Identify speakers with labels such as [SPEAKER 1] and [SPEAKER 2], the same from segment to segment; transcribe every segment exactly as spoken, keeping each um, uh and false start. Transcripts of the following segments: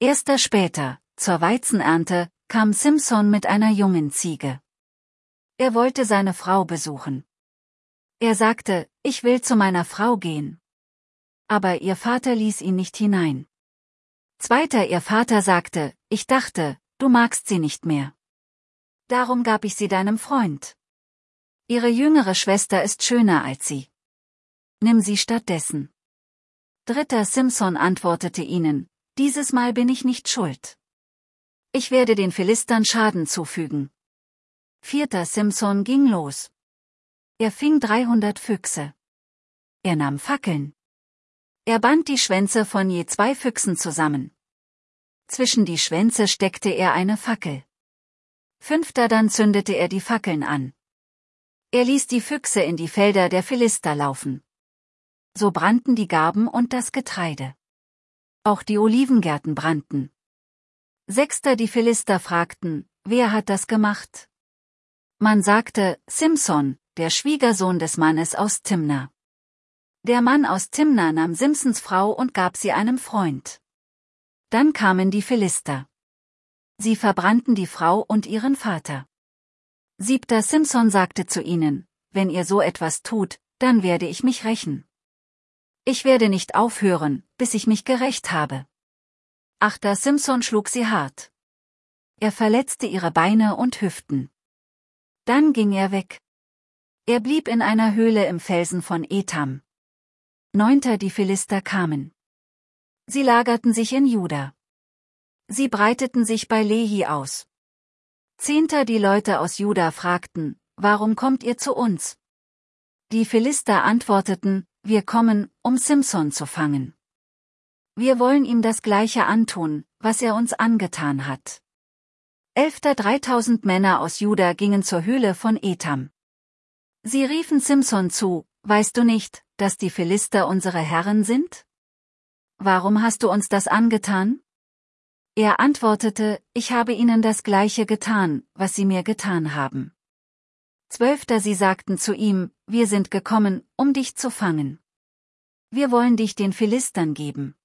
[SPEAKER 1] Erster später, zur Weizenernte, kam Simson mit einer jungen Ziege. Er wollte seine Frau besuchen. Er sagte, ich will zu meiner Frau gehen. Aber ihr Vater ließ ihn nicht hinein. Zweiter, ihr Vater sagte, ich dachte, du magst sie nicht mehr. Darum gab ich sie deinem Freund. Ihre jüngere Schwester ist schöner als sie. Nimm sie stattdessen. Dritter, Simson antwortete ihnen, dieses Mal bin ich nicht schuld. Ich werde den Philistern Schaden zufügen. Vierter, Simson ging los. Er fing dreihundert Füchse. Er nahm Fackeln. Er band die Schwänze von je zwei Füchsen zusammen. Zwischen die Schwänze steckte er eine Fackel. Fünfter, dann zündete er die Fackeln an. Er ließ die Füchse in die Felder der Philister laufen. So brannten die Garben und das Getreide. Auch die Olivengärten brannten. Sechster, die Philister fragten, wer hat das gemacht? Man sagte, Simson, der Schwiegersohn des Mannes aus Timna. Der Mann aus Timna nahm Simsons Frau und gab sie einem Freund. Dann kamen die Philister. Sie verbrannten die Frau und ihren Vater. Siebter, Simson sagte zu ihnen, wenn ihr so etwas tut, dann werde ich mich rächen. Ich werde nicht aufhören, bis ich mich gerächt habe. Achter, Simson schlug sie hart. Er verletzte ihre Beine und Hüften. Dann ging er weg. Er blieb in einer Höhle im Felsen von Etam. Neunter, die Philister kamen. Sie lagerten sich in Juda. Sie breiteten sich bei Lehi aus. Zehnter, die Leute aus Juda fragten, warum kommt ihr zu uns? Die Philister antworteten, wir kommen, um Simson zu fangen. Wir wollen ihm das Gleiche antun, was er uns angetan hat. Elfter, dreitausend Männer aus Juda gingen zur Höhle von Etam. Sie riefen Simson zu, weißt du nicht, dass die Philister unsere Herren sind? Warum hast du uns das angetan? Er antwortete, ich habe ihnen das Gleiche getan, was sie mir getan haben. Zwölfter, sie sagten zu ihm, wir sind gekommen, um dich zu fangen. Wir wollen dich den Philistern geben.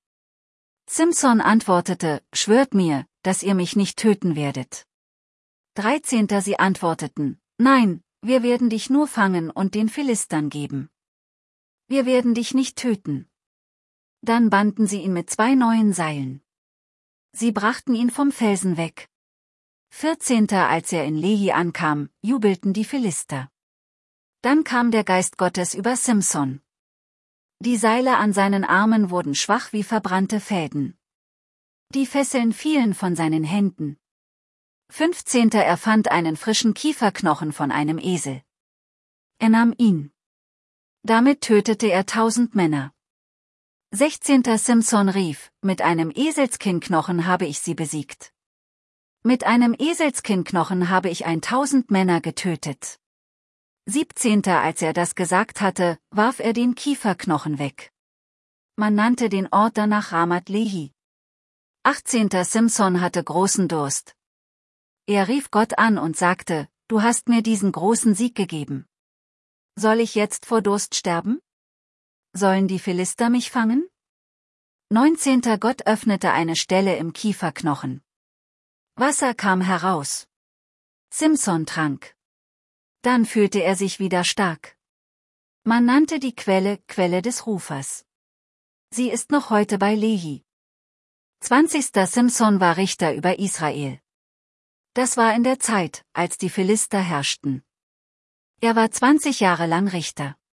[SPEAKER 1] Simson antwortete, schwört mir, dass ihr mich nicht töten werdet. Dreizehnter, sie antworteten, nein, wir werden dich nur fangen und den Philistern geben. Wir werden dich nicht töten. Dann banden sie ihn mit zwei neuen Seilen. Sie brachten ihn vom Felsen weg. Vierzehnter, als er in Lehi ankam, jubelten die Philister. Dann kam der Geist Gottes über Simson. Die Seile an seinen Armen wurden schwach wie verbrannte Fäden. Die Fesseln fielen von seinen Händen. Fünfzehnter, er fand einen frischen Kieferknochen von einem Esel. Er nahm ihn. Damit tötete er tausend Männer. Sechzehnter, Simson rief, mit einem Eselskinn-Knochen habe ich sie besiegt. Mit einem Eselskinn-Knochen habe ich eintausend Männer getötet. Siebzehnter, als er das gesagt hatte, warf er den Kieferknochen weg. Man nannte den Ort danach Ramat Lehi. Achtzehnter, Simson hatte großen Durst. Er rief Gott an und sagte, du hast mir diesen großen Sieg gegeben. Soll ich jetzt vor Durst sterben? Sollen die Philister mich fangen? Neunzehnter, Gott öffnete eine Stelle im Kieferknochen. Wasser kam heraus. Simson trank. Dann fühlte er sich wieder stark. Man nannte die Quelle Quelle des Rufers. Sie ist noch heute bei Lehi. Zwanzigster, Simson war Richter über Israel. Das war in der Zeit, als die Philister herrschten. Er war zwanzig Jahre lang Richter.